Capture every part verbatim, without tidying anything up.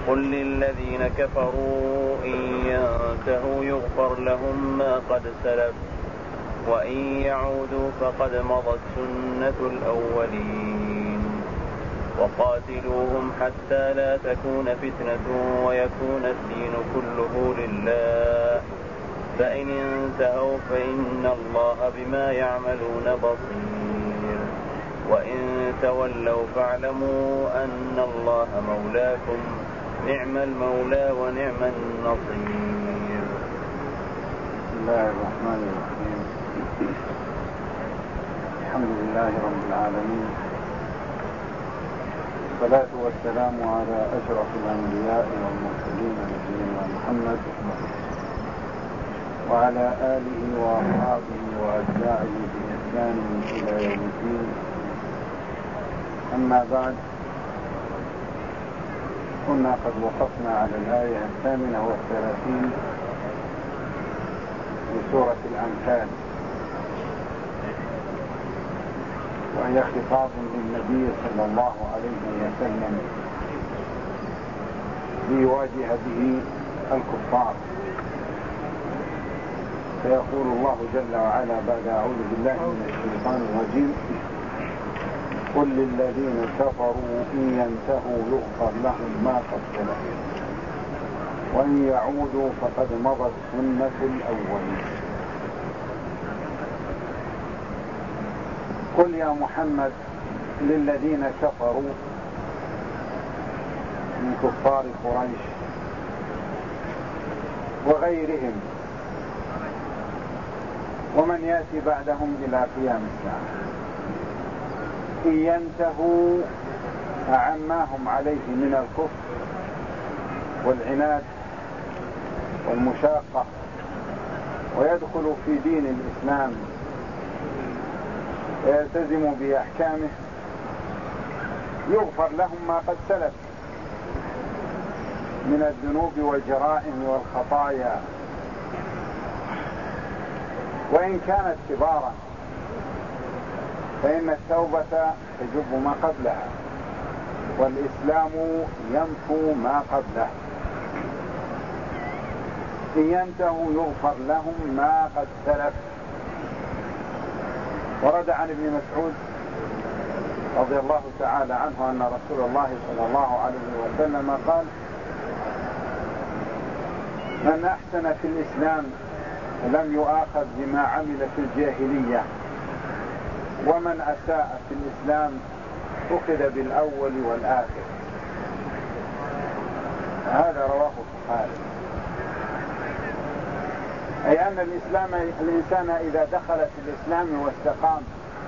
قل للذين كفروا إن ينتهوا يغفر لهم ما قد سلف وإن يعودوا فقد مضت سنة الأولين وقاتلوهم حتى لا تكون فتنة ويكون الدين كله لله فإن انتهوا فإن الله بما يعملون بصير وإن تولوا فاعلموا أن الله مولاكم نعم المولى ونعم النصير. بسم الله الرحمن الرحيم. الحمد لله رب العالمين، والصلاة والسلام على أشرف الأنبياء والمرسلين نبينا محمد وعلى آله وأصحابه وأتباعه بإحسان إلى يوم الدين. أما بعد، كنا قد وقفنا على الآية الثامنة والثلاثين من سورة الأنفال، وهي خطاب للنبي صلى الله عليه وسلم ليواجه به الكفار. فيقول الله جل وعلا بعد أعوذ بالله من الشيطان الرجيم: قل للذين كفروا إن ينتهوا يغفر لهم ما قد سلف وإن يعودوا فقد مضت سنة الأولين. قل يا محمد للذين كفروا من كفار قريش وغيرهم ومن يأتي بعدهم إلى قيام الساعة: إن ينتهوا عما هم عليه من الكفر والعناد والمشاقة ويدخلوا في دين الإسلام ويلتزموا بأحكامه يغفر لهم ما قد سلف من الذنوب والجرائم والخطايا، وإن كانت كبارا فإن التوبة تجب ما قبلها والإسلام يمحو ما قبله. إن ينتهوا يغفر لهم ما قد سلف. ورد عن ابن مسعود رضي الله تعالى عنه أن رسول الله صلى الله عليه وسلم قال: من أحسن في الإسلام لم يؤاخذ بما عمل في الجاهلية، ومن أساء في الإسلام أخذ بالأول والآخر. هذا رواه البخاري. أي أن الإسلام الإنسان إذا دخل في الإسلام واستقام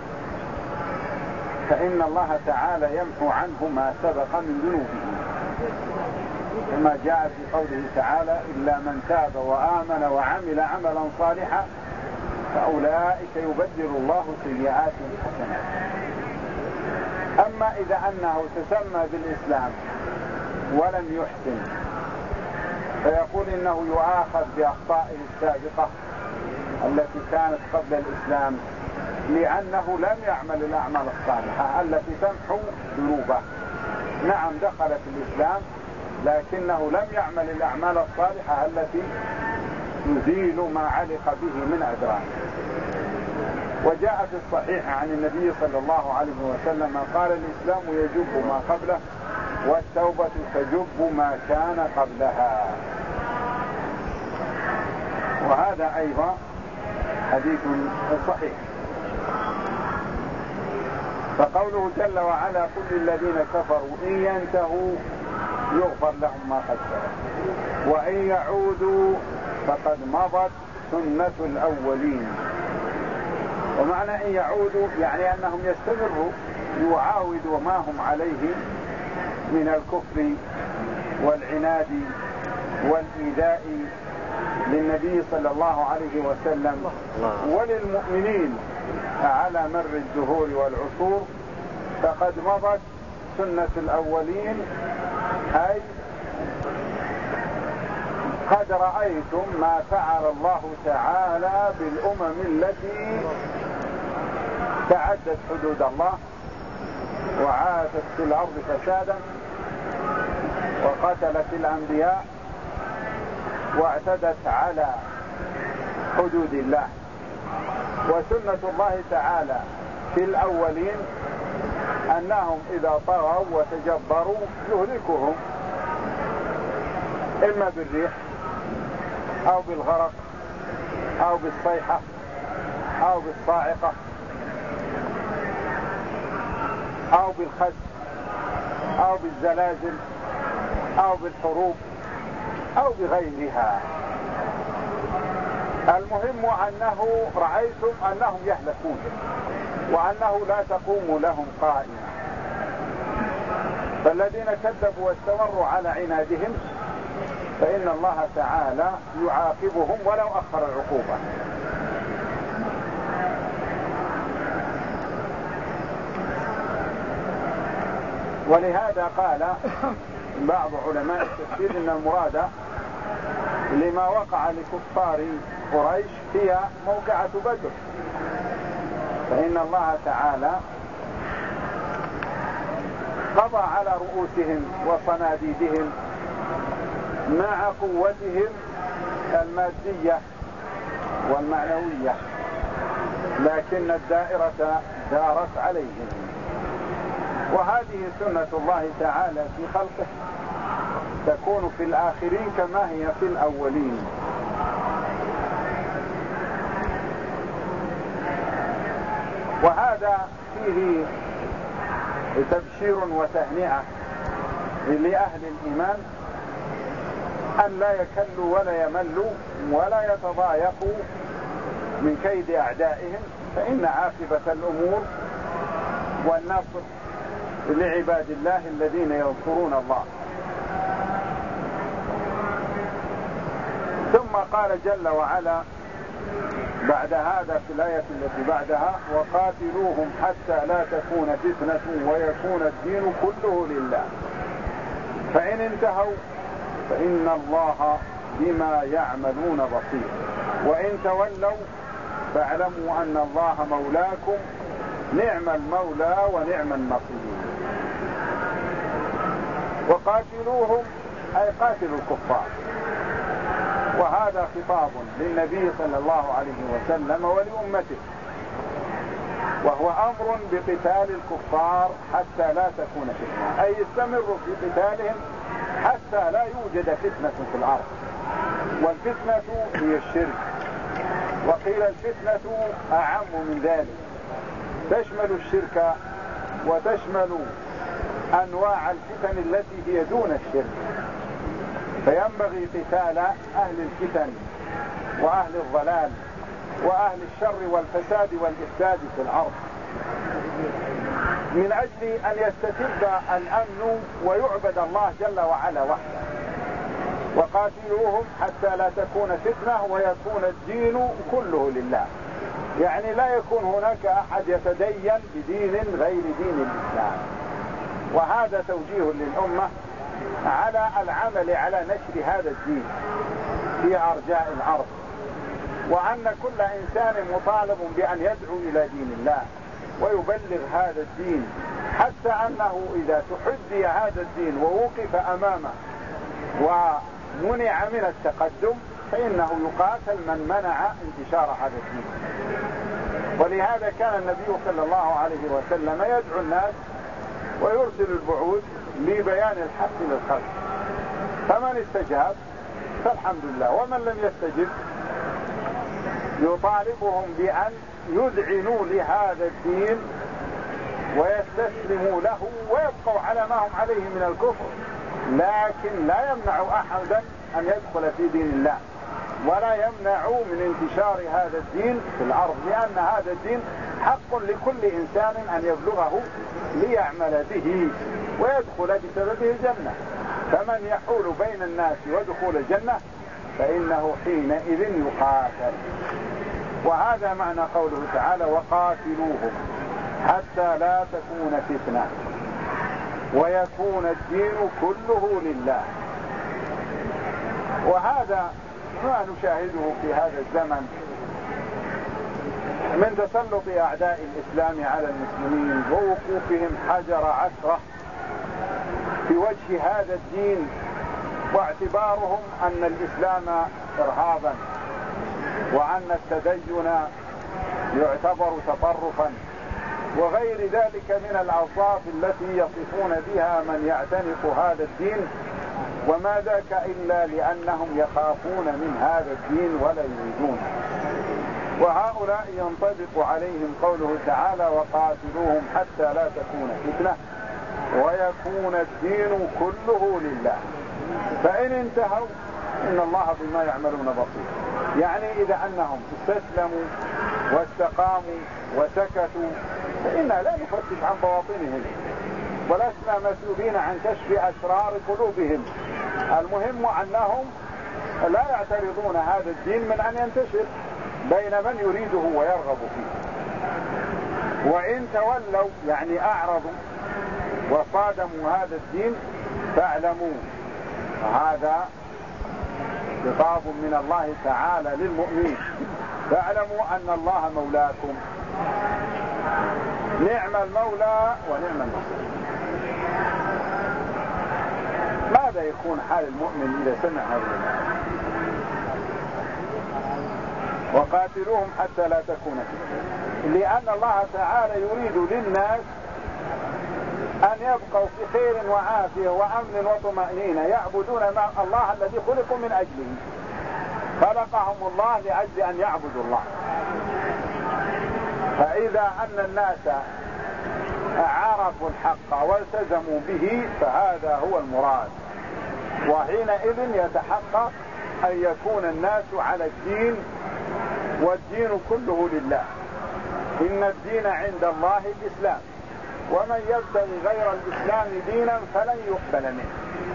فإن الله تعالى يمحو عنه ما سبق من ذنوبه، كما جاء في قوله تعالى: إلا من تاب وآمن وعمل عملا صالحا فأولئك يبدل الله سيئاتهم حسنات. أما إذا أنه تسمى بالإسلام ولم يحسن فيقول إنه يؤاخذ بأخطائه السابقة التي كانت قبل الإسلام، لأنه لم يعمل الأعمال الصالحة التي تمحو ذنوبه. نعم دخل في الإسلام لكنه لم يعمل الأعمال الصالحة التي يزيل ما علق به من أدران. وجاء في الصحيح عن النبي صلى الله عليه وسلم قال: الإسلام يجب ما قبله والتوبة تجب ما كان قبلها. وهذا أيضا حديث صحيح. فقوله جل وعلا: قل للذين كفروا إن ينتهوا يغفر لهم ما قد سلف وإن يعودوا فقد مضت سنة الأولين. ومعنى إن يعودوا يعني أنهم يستمروا يعاودوا ما هم عليه من الكفر والعناد والإيذاء للنبي صلى الله عليه وسلم وللمؤمنين على مر الدهور والعصور. فقد مضت سنة الأولين، أي قد رأيتم ما فعل الله تعالى بالأمم التي تعدت حدود الله وعاثت في الأرض فسادا وقتلت الأنبياء واعتدت على حدود الله. وسنة الله تعالى في الأولين أنهم إذا طغوا وتجبروا يهلكهم إما بالريح أو بالغرق أو بالصيحة أو بالصاعقة أو بالخسف أو بالزلازل أو بالحروب أو بغيرها. المهم أنه رأيتم أنهم يهلكون وأنه لا تقوم لهم قائمة. فالذين كذبوا واستمروا على عنادهم فإن الله تعالى يعاقبهم ولو أخر العقوبة. ولهذا قال بعض علماء التفسير إن المراد لما وقع لكفار قريش هي موقعة بدر، فإن الله تعالى قضى على رؤوسهم وصناديدهم مع قوتهم المادية والمعنوية، لكن الدائرة دارت عليهم. وهذه سنة الله تعالى في خلقه، تكون في الآخرين كما هي في الأولين. وهذا فيه تبشير وتهنئة لأهل الإيمان أن لا يكلوا ولا يملوا ولا يتضايقوا من كيد أعدائهم، فإن عاقبة الأمور والنصر لعباد الله الذين ينصرون الله. ثم قال جل وعلا بعد هذا في الآية التي بعدها: وقاتلوهم حتى لا تكون فتنة ويكون الدين كله لله، فإن انتهوا فإن الله بما يعملون بصير، وإن تولوا فاعلموا أن الله مولاكم نعم المولى ونعم النصير. وقاتلوهم أي قاتلوا الكفار، وهذا خطاب للنبي صلى الله عليه وسلم ولأمته، وهو أمر بقتال الكفار حتى لا تكون فتنة، أي استمروا في قتالهم حتى لا يوجد فتنة في الأرض. والفتنة هي الشرك، وقيل الفتنة أعم من ذلك، تشمل الشرك وتشمل أنواع الفتن التي هي دون الشرك. فينبغي قتال أهل الفتن وأهل الضلال وأهل الشر والفساد والإفساد في الأرض، من أجل أن يستتب الأمن ويعبد الله جل وعلا وحده. وقاتلوهم حتى لا تكون فتنة ويكون الدين كله لله، يعني لا يكون هناك أحد يتدين بدين غير دين الإسلام. وهذا توجيه للأمة على العمل على نشر هذا الدين في أرجاء الأرض، وأن كل إنسان مطالب بأن يدعو إلى دين الله ويبلغ هذا الدين، حتى أنه إذا تحدي هذا الدين ووقف أمامه ومنع من التقدم فإنه يقاتل من منع انتشار هذا الدين. ولهذا كان النبي صلى الله عليه وسلم يدعو الناس ويرسل البعوث لبيان الحق للخلق، فمن استجاب فالحمد لله، ومن لم يستجب يطالبهم بأن يذعنوا لهذا الدين ويستسلموا له ويبقوا على ما هم عليه من الكفر، لكن لا يمنع أحدا أن يدخل في دين الله، ولا يمنع من انتشار هذا الدين في الأرض، لأن هذا الدين حق لكل إنسان أن يبلغه ليعمل به ويدخل بسببه الجنة. فمن يحول بين الناس ودخول الجنة فإنه حينئذ يقاتل. وهذا معنى قوله تعالى: وقاتلوهم حتى لا تكون فتنة ويكون الدين كله لله. وهذا ما نشاهده في هذا الزمن من تسلط أعداء الإسلام على المسلمين ووقوفهم حجر عثرة في وجه هذا الدين، واعتبارهم أن الإسلام إرهابا، وأن التدين يعتبر تطرفا، وغير ذلك من الأوصاف التي يصفون بها من يعتنق هذا الدين، وما ذاك إلا لأنهم يخافون من هذا الدين ولا يريدون. وهؤلاء ينطبق عليهم قوله تعالى: وقاتلوهم حتى لا تكون فتنة ويكون الدين كله لله، فإن انتهوا إن الله بما يعملون بصير. يعني إذا أنهم استسلموا واستقاموا وسكتوا فإنا لا نفتش عن بواطنهم، ولسنا مسؤولين عن كشف أسرار قلوبهم. المهم أنهم لا يعترضون هذا الدين من أن ينتشر بين من يريده ويرغب فيه. وإن تولوا يعني أعرضوا وصادموا هذا الدين فاعلموا، هذا خطاب من الله تعالى للمؤمنين، فاعلموا أن الله مولاكم، نعم المولى ونعم النصير. ماذا يكون حال المؤمن إذا سمع هذا الكلام؟ وقاتلوهم حتى لا تكون فتنة، لأن الله تعالى يريد للناس أن يبقوا في خير وعافية وأمن وطمأنينة، يعبدون الله الذي خلقوا من أجله، خلقهم الله لأجل أن يعبدوا الله. فإذا أن الناس عرفوا الحق والتزموا به فهذا هو المراد، وحينئذ يتحقق أن يكون الناس على الدين، والدين كله لله. إن الدين عند الله الإسلام، ومن يبتغي غير الإسلام دينا فلن يقبل منه.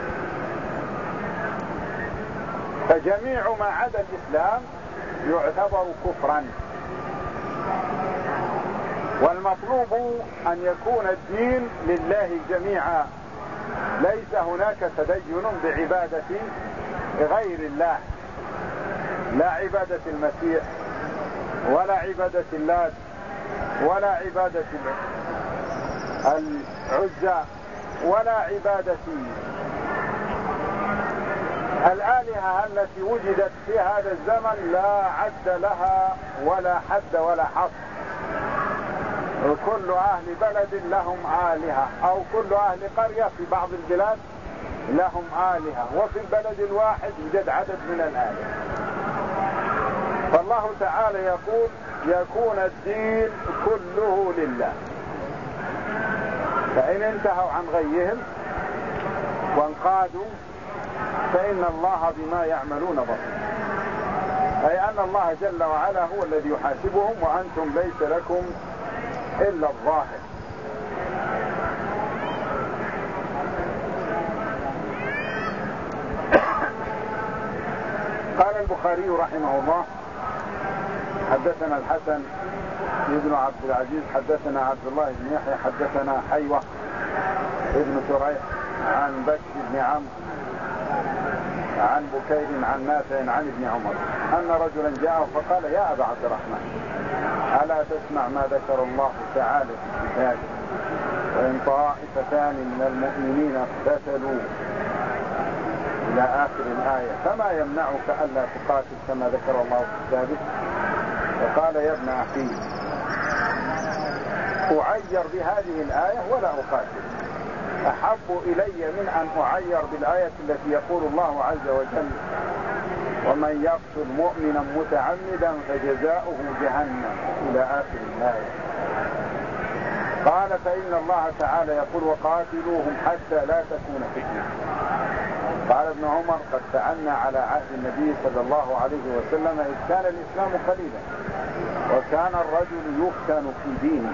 فجميع ما عدا الإسلام يعتبر كفرا، والمطلوب أن يكون الدين لله جميعا، ليس هناك تدين بعبادة غير الله، لا عبادة المسيح ولا عبادة اللات ولا عبادة العزى ولا عبادة الآلهة التي وجدت في هذا الزمن، لا عد لها ولا حد ولا حصر. كل أهل بلد لهم آلهة، أو كل أهل قرية في بعض البلاد لهم آلهة، وفي البلد الواحد يوجد عدد من الآلهة. فالله تعالى يقول: يكون الدين كله لله. فإن انتهوا عن غيهم وانقادوا فإن الله بما يعملون بصير، أي أن الله جل وعلا هو الذي يحاسبهم، وأنتم ليس لكم إلا الظاهر. قال البخاري رحمه الله: حدثنا الحسن ابن عبد العزيز حدثنا عبد الله بن يحيى حدثنا حيوة ابن شريح عن بكر بن عمرو عن بكير عن نافع عن ابن عمر أن رجلا جاءه فقال: يا أبا عبد الرحمن، ألا تسمع ما ذكر الله تعالى في كتابه: وإن طائفتان من المؤمنين اقتتلوا إلى آخر الآية فما يمنعك ألا تقاتل كما ذكر الله في كتابه؟ فقال: يا ابن أخي، أعير بهذه الآية ولا أقاتل، أحب إلي من أن أعير بالآية التي يقول الله عز وجل: ومن يقتل مؤمنا متعمدا فجزاؤه جهنم إلى آخر الآية. قال: فإن الله تعالى يقول: وقاتلوهم حتى لا تكون فتنة. قال ابن عمر: قد فعلنا على عهد النبي صلى الله عليه وسلم إذ كان الإسلام قليلا وكان الرجل يفتن في دينه،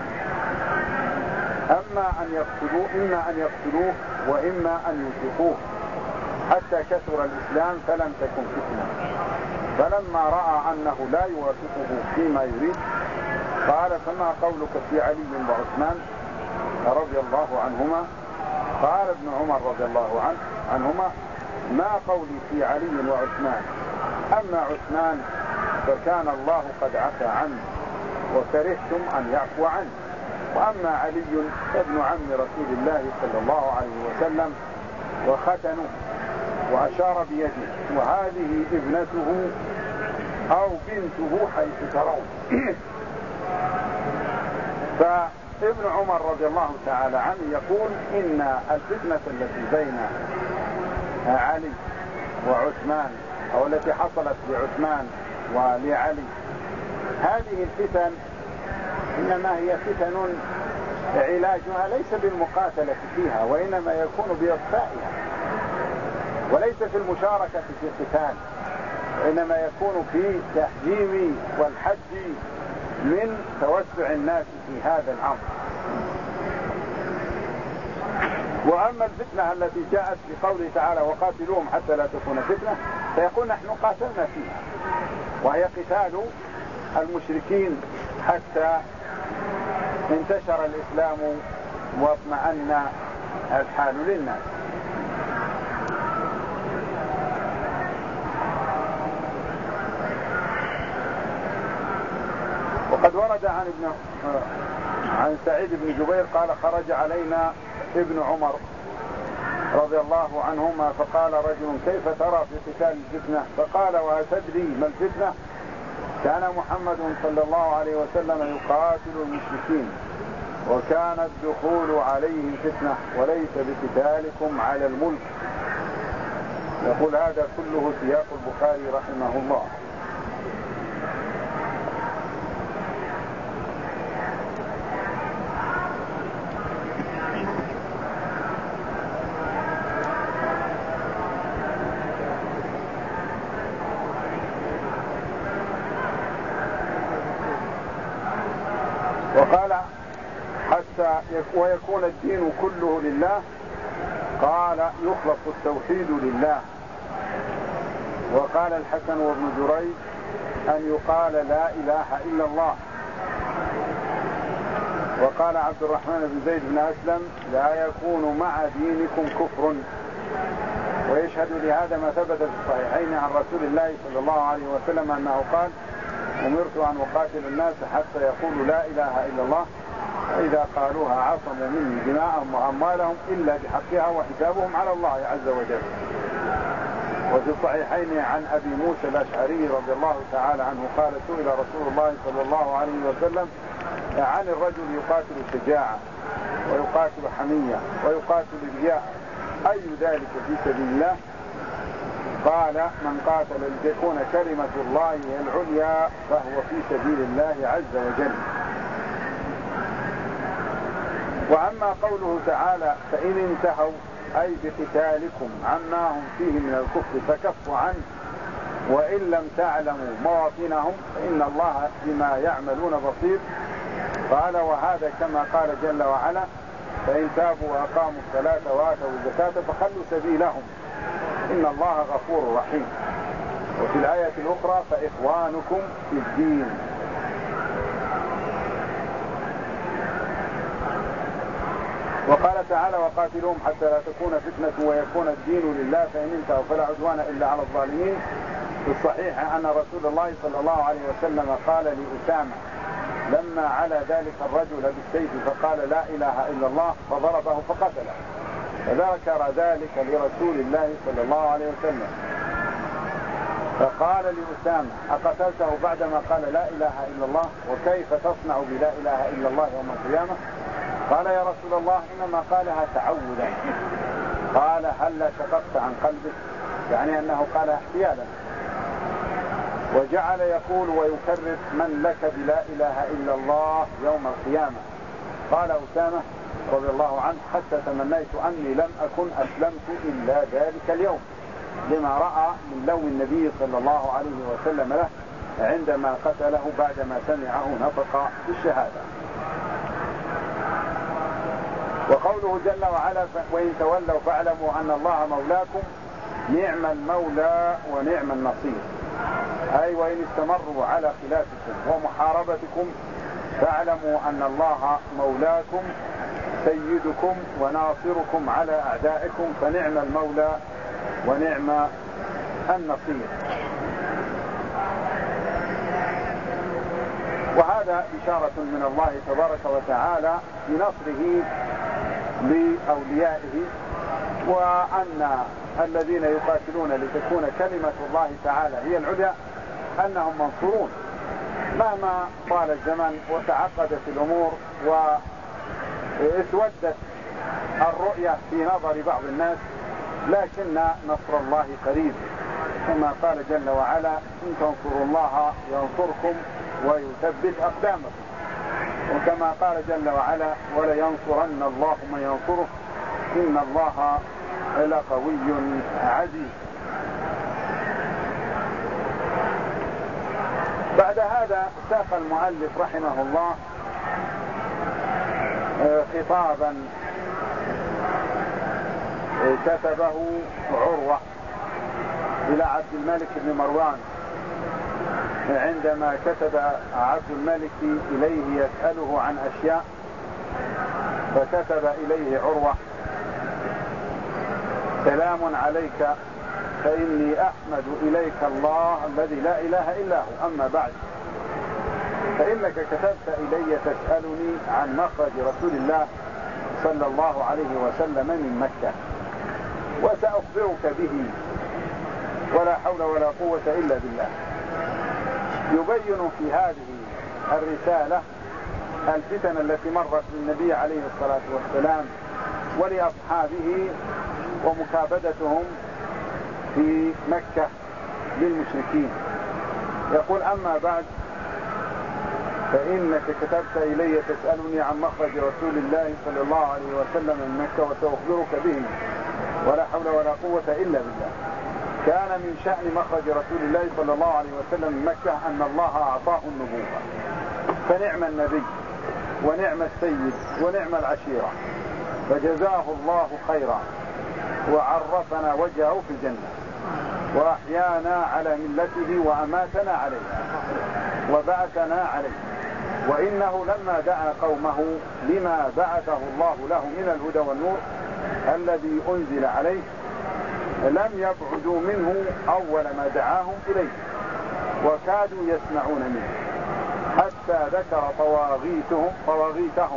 أما أن يقتلوه إما أن يقتلوه وإما أن يوثقوه، حتى كثر الإسلام فلم تكن فتنة. فلما رأى أنه لا يوافقه فيما يريد قال: فما قولك في علي وعثمان رضي الله عنهما؟ قال ابن عمر رضي الله عنه عنهما: ما قولي في علي وعثمان، أما عثمان فكان الله قد عفى عنه وكرهتم أن يعفو عنه، وأما علي ابن عم رسول الله صلى الله عليه وسلم وختنوا، وأشار بيده، وهذه ابنته أو بنته حيث ترون. فابن عمر رضي الله تعالى عنه يقول إن الفتنة التي بين علي وعثمان أو التي حصلت لعثمان ولعلي، هذه الفتن إنما هي فتن علاجها ليس بالمقاتلة فيها، وإنما يكون بإطفائها، وليس في المشاركة في القتال، وإنما يكون في تحجيم والحج من توسع الناس في هذا الأمر. وأما الفتنة التي جاءت في قوله تعالى وقاتلوهم حتى لا تكون فتنة، فيقول نحن قاتلنا فيها، وهي قتال المشركين حتى انتشر الإسلام واطمأن الحال للناس. وقد ورد عن ابن عن سعيد بن جبير قال خرج علينا ابن عمر رضي الله عنهما فقال رجل كيف ترى في قتال الفتنة؟ فقال وأتدري ما الفتنة؟ كان محمد صلى الله عليه وسلم يقاتل المشركين، وكان الدخول عليهم فتنة، وليس بقتالكم على الملك. يقول هذا كله سياق البخاري رحمه الله. وقال حتى ويكون الدين كله لله، قال يخلص التوحيد لله. وقال الحسن وابن جريج أن يقال لا إله إلا الله. وقال عبد الرحمن بن زيد بن أسلم لا يكون مع دينكم كفر. ويشهد لهذا ما ثبت في الصحيحين عن رسول الله صلى الله عليه وسلم أنه قال أمرت أن أقاتل الناس حتى يقولوا لا إله إلا الله، فإذا قالوها عصموا مني دماءهم وأموالهم إلا بحقها وحسابهم على الله عز وجل. وفي الصحيحين عن أبي موسى الأشعري رضي الله تعالى عنه قال سئل رسول الله صلى الله عليه وسلم عن الرجل يقاتل شجاعة ويقاتل حمية ويقاتل رياء، أي ذلك في سبيل الله؟ قال من قاتل لتكون كلمة الله هي العليا فهو في سبيل الله عز وجل. وأما قوله تعالى فإن انتهوا أي بقتالكم عما هم فيه من الكفر فكفوا عنه، وإن لم تعلموا مواطنهم فإن الله بما يعملون بصير. قال وهذا كما قال جل وعلا فإن تابوا وأقاموا الصلاة وآتوا الزكاة فخلوا سبيلهم إن الله غفور رحيم. وفي الآية الأخرى فإخوانكم في الدين. وقال تعالى وقاتلوهم حتى لا تكون فتنة ويكون الدين لله فإن انتهوا فلا عدوان إلا على الظالمين. في الصحيح أن رسول الله صلى الله عليه وسلم قال لأسامة لما على ذلك الرجل بالسيف فقال لا إله إلا الله فضربه فقتله، فذكر ذلك لرسول الله صلى الله عليه وسلم فقال لأسامة أقتلته بعدما قال لا إله إلا الله؟ وكيف تصنع بلا إله إلا الله يوم القيامة؟ قال يا رسول الله إنما قالها تعودا. قال هل شققت عن قلبك؟ يعني أنه قالها احتيالا. وجعل يقول ويكرر من لك بلا إله إلا الله يوم القيامة. قال أسامة رضي الله عنه حتى تمنيت أني لم أكن أسلمت إلا ذلك اليوم، لما رأى من لوم النبي صلى الله عليه وسلم له عندما قتله بعدما سمعه نطق بالشهادة. وقوله جل وعلا وإن تولوا فاعلموا أن الله مولاكم نعم المولى ونعم النصير، أي وإن استمروا على خلافكم ومحاربتكم فاعلموا أن الله مولاكم سيدكم وناصركم على أعدائكم فنعم المولى ونعم النصير. وهذا إشارة من الله تبارك وتعالى بنصره لأوليائه وأن الذين يقاتلون لتكون كلمة الله تعالى هي العليا أنهم منصورون مهما طال الزمن وتعقدت الأمور واسودت الرؤية في نظر بعض الناس، لكن نصر الله قريب، كما قال جل وعلا إن تنصروا الله ينصركم ويثبت أقدامكم، وكما قال جل وعلا ولينصرن الله من ينصره إن الله لقوي عزيز. بعد هذا ساق المؤلف رحمه الله خطابا كتبه عروة إلى عبد الملك بن مروان عندما كتب عبد الملك إليه يسأله عن أشياء، فكتب إليه عروة سلام عليك فإني أحمد إليك الله الذي لا إله إلا هو، أما بعد فإنك كتبت إلي تسألني عن مخرج رسول الله صلى الله عليه وسلم من مكة، وسأخبرك به ولا حول ولا قوة إلا بالله. يبين في هذه الرسالة الفتن التي مرت بالنبي عليه الصلاة والسلام ولأصحابه ومكابدتهم في مكة للمشركين. يقول أما بعد فإنك كتبت إلي تسألني عن مخرج رسول الله صلى الله عليه وسلم من مكة وسأخبرك به ولا حول ولا قوة إلا بالله. كان من شأن مخرج رسول الله صلى الله عليه وسلم من مكة أن الله أعطاه النبوة، فنعم النبي ونعم السيد ونعم العشيرة، فجزاه الله خيرا وعرفنا وجهه في الجنة وأحيانا على ملته وأماتنا عليها وبعثنا عليه. وإنه لما دعا قومه لما بعثه الله له من الهدى والنور الذي أنزل عليه لم يبعدوا منه أول ما دعاهم إليه وكادوا يسمعون منه، حتى ذكر طواغيتهم طواغيتهم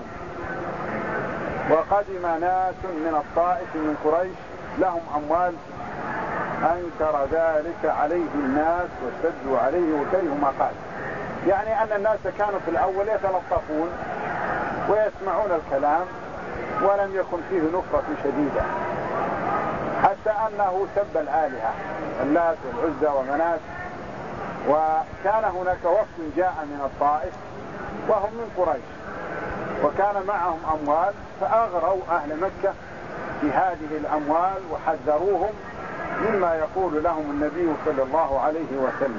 وقدم ناس من الطائف من قريش لهم أموال أنكر ذلك عليه الناس واشتدوا عليه وكرهوا ما قال. يعني أن الناس كانوا في الأول يتلطفون ويسمعون الكلام ولم يكن فيه نفرة شديدة، حتى أنه سب الآلهة اللات والعزى ومنات. وكان هناك وفد جاء من الطائف وهم من قريش وكان معهم أموال، فأغروا أهل مكة بهذه الأموال وحذروهم مما يقول لهم النبي صلى الله عليه وسلم،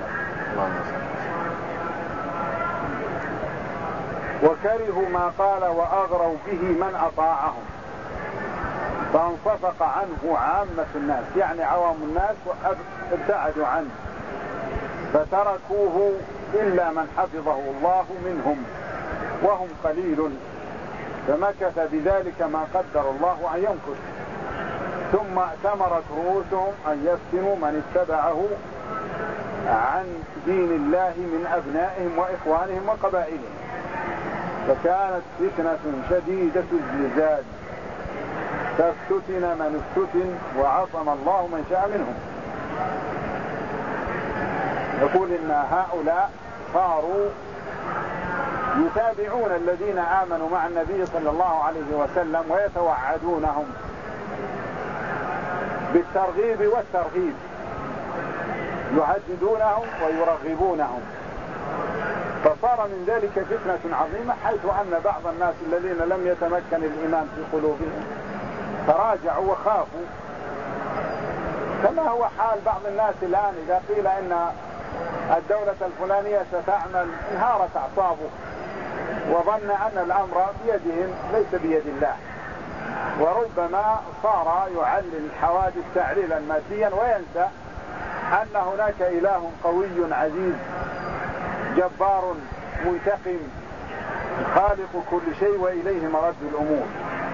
وكرهوا ما قال وأغروا به من أطاعهم، فانصفق عنه عامة الناس يعني عوام الناس وابتعدوا عنه، فتركوه إلا من حفظه الله منهم وهم قليل، فمكث بذلك ما قدر الله أن يمكث. ثم ائتمرت رؤوسهم أن يفتنوا من اتبعه عن دين الله من أبنائهم وإخوانهم وقبائلهم، فكانت فتنة شديدة الزلزال فافتتن من افتتن وعصم الله من شاء منهم. يقول إن هؤلاء صاروا يتابعون الذين آمنوا مع النبي صلى الله عليه وسلم ويتوعدونهم بالترغيب والترهيب، يهددونهم ويرغبونهم، فصار من ذلك فتنة عظيمة، حيث أن بعض الناس الذين لم يتمكن الإيمان في قلوبهم تراجعوا وخافوا، كما هو حال بعض الناس الآن إذا قيل إن الدولة الفلانية ستعمل انهارت أعصابه وظن أن الأمر بيدهم ليس بيد الله، وربما صار يعلل الحوادث تعليلا ماديا وينسى أن هناك إله قوي عزيز جبار منتقم خالق كل شيء وإليه مرد الأمور.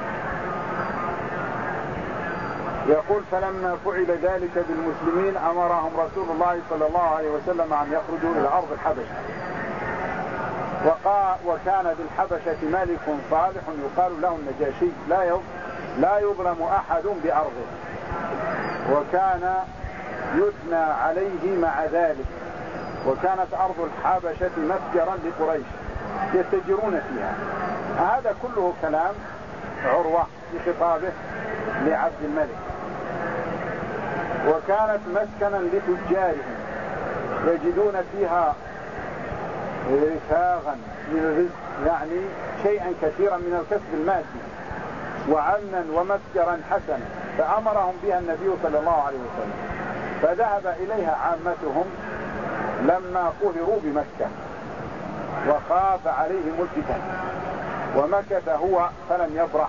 يقول فلما فعل ذلك بالمسلمين أمرهم رسول الله صلى الله عليه وسلم أن يخرجوا إلى أرض الحبشة، وكان بالحبشة ملك صالح يقال له النجاشي لا لا يظلم أحد بأرضه، وكان يثنى عليه مع ذلك، وكانت أرض الحبشة متجرا لقريش يتجرون فيها. هذا كله كلام عروة في خطابه لعبد الملك. وكانت مسكنا لتجارهم يجدون فيها رفاغا من الرزق، يعني شيئا كثيرا من الكسب المادي، وعمنا ومتجرا حسنا، فأمرهم بها النبي صلى الله عليه وسلم، فذهب إليها عامتهم لما قهروا بمكة وخاف عليهم الفتن، ومكث هو فلم يبرح،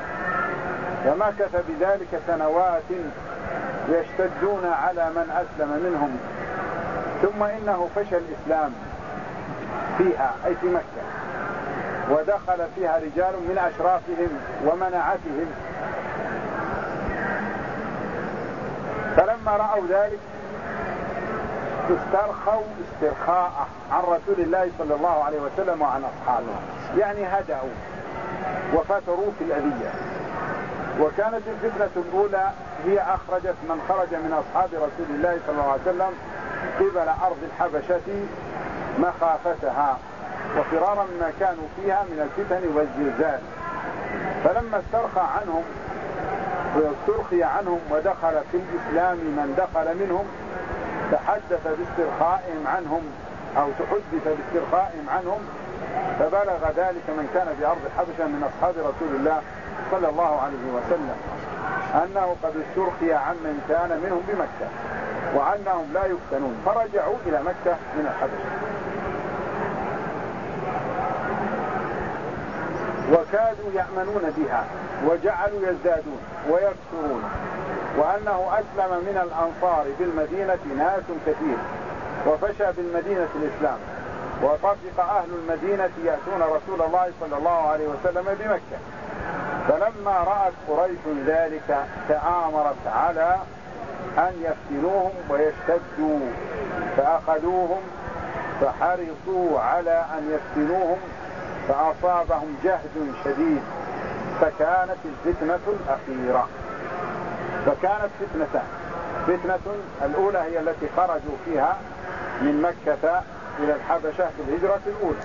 فمكث بذلك سنوات يشتدون على من أسلم منهم. ثم إنه فشى الإسلام فيها أي في مكة، ودخل فيها رجال من أشرافهم ومنعتهم، فلما رأوا ذلك استرخوا استرخاء عن رسول الله صلى الله عليه وسلم وعن أصحابه، يعني هدأوا وفتروا في الأذية. وكانت الفتنة الأولى هي أخرجت من خرج من أصحاب رسول الله صلى الله عليه وسلم قبل أرض الحبشة مخافتها وفرارا مما كانوا فيها من الفتن والزلزال. فلما استرخى عنهم واسترخي عنهم ودخل في الإسلام من دخل منهم، تحدث باسترخائهم عنهم أو تحدث باسترخائهم عنهم، فبلغ ذلك من كان في أرض الحبشة من أصحاب رسول الله صلى الله عليه وسلم أنه قد استرخي عمن كان منهم بمكة وأنهم لا يفتنون، فرجعوا إلى مكة من الحبشة. وكادوا يأمنون بها وجعلوا يزدادون ويكثرون، وأنه أسلم من الأنصار بالمدينة ناس كثير، وفشى بالمدينة الإسلام، وطفق أهل المدينة يأتون رسول الله صلى الله عليه وسلم بمكة. فلما رأت قريش ذلك تآمرت على أن يفتنوهم ويشتدوا، فأخذوهم فحرصوا على أن يفتنوهم، فأصابهم جهد شديد، فكانت الفتنة الأخيرة. فكانت فتنتان، فتنة الأولى هي التي خرجوا فيها من مكة إلى الحبشة في الهجرة الأولى،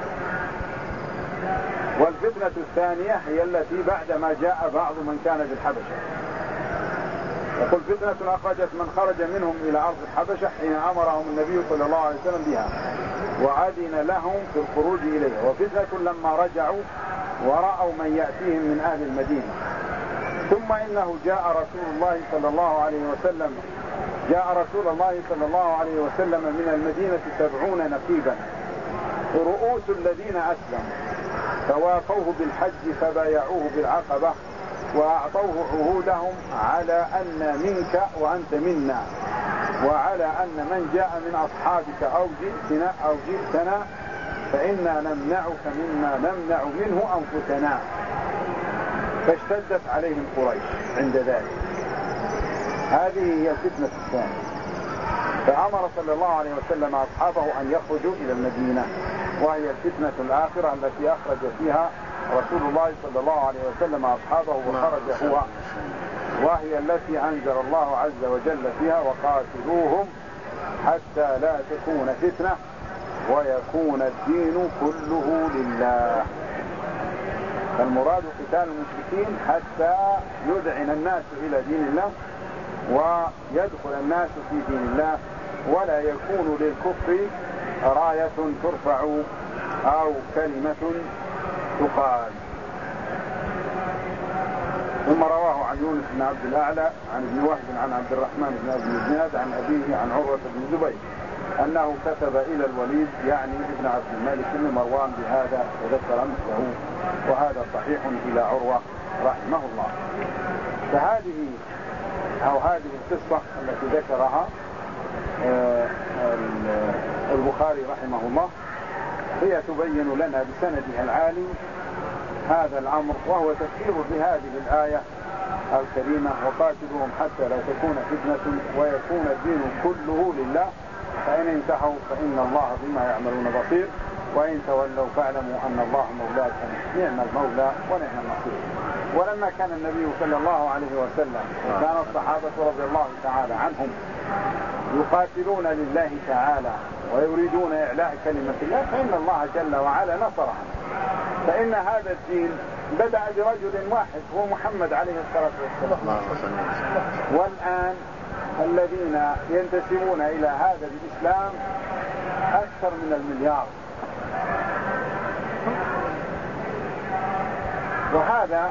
والفتنة الثانية هي التي بعدما جاء بعض من كان بالحبشة. يقول فتنة أخرجت من خرج منهم إلى أرض الحبشة حين أمرهم النبي صلى الله عليه وسلم بها وعدن لهم في الخروج إليها، وفتنة لما رجعوا ورأوا من يأتيهم من أهل المدينة. ثم إنه جاء رسول الله صلى الله عليه وسلم جاء رسول الله صلى الله عليه وسلم من المدينة سبعون نقيبا، رؤوس الذين أسلموا فوافوه بالحج فبايعوه بالعقبة وأعطوه عهودهم على أن منك وأنت منا، وعلى أن من جاء من أصحابك أو جئتنا أو جئتنا فإنا نمنعك مما نمنع منه أنفسنا. فاشتدت عليهم قريش عند ذلك. هذه هي الفتنة الثانية. فأمر صلى الله عليه وسلم أصحابه أن يخرجوا إلى المدينة، وهي الفتنة الآخرة التي أخرج فيها رسول الله صلى الله عليه وسلم أصحابه وخرج هو، وهي التي أنزل الله عز وجل فيها وقاتلوهم حتى لا تكون فتنة ويكون الدين كله لله. فالمراد قتال المشركين حتى يذعن الناس إلى دين الله ويدخل الناس في دين الله، ولا يكون للكفر راية ترفع أو كلمة تقال. ثم رواه عن يونس بن عبد الأعلى عن ابن وهب عن عبد الرحمن بن أبي زناد عن أبيه عن عروة بن الزبير أنه كتب إلى الوليد يعني ابن عبد الملك بن مروان بهذا وذكر مثله، وهذا صحيح إلى عروة رحمه الله. فهذه أو هذه القصة التي ذكرها البخاري رحمه الله هي تبين لنا بسندها العالي هذا الأمر، وهو تفسير لهذه الآية الكريمة وقاتلوهم حتى لا تكون فتنة ويكون الدين كله لله، فإن انتهوا فإن الله بما يعملون بصير. وإن تولوا فاعلموا أن الله مولاكم نعم المولى ونعم النصير. ولما كان النبي صلى الله عليه وسلم وكان الصحابة رضي الله تعالى عنهم يقاتلون لله تعالى ويريدون إعلاء كلمة الله فإن الله جل وعلا نصرهم. فإن هذا الدين بدأ برجل واحد هو محمد عليه الصلاة والسلام، والآن الذين ينتسبون إلى هذا الإسلام أكثر من المليار. وهذا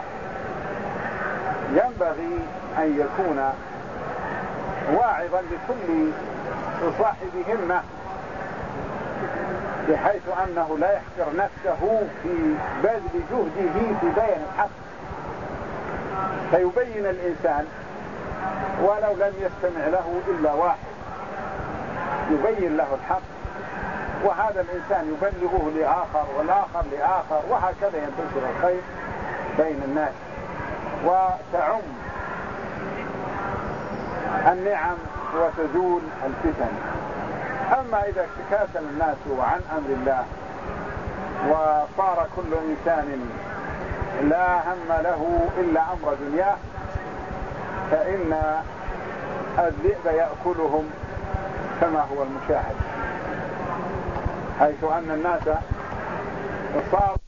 ينبغي أن يكون واعظا لكل صاحب همة، بحيث أنه لا يحقر نفسه في بذل جهده في بيان الحق، فيبين الإنسان ولو لم يستمع له إلا واحد يبين له الحق، وهذا الإنسان يبلغه لآخر والآخر لآخر، وهكذا ينتشر الخير بين الناس وتعم النعم وتزول الفتن. أما إذا تكاسل الناس عن أمر الله وصار كل إنسان لا هم له إلا أمر دنياه فإن الذئب يأكلهم كما هو المشاهد، حيث أن الناس صار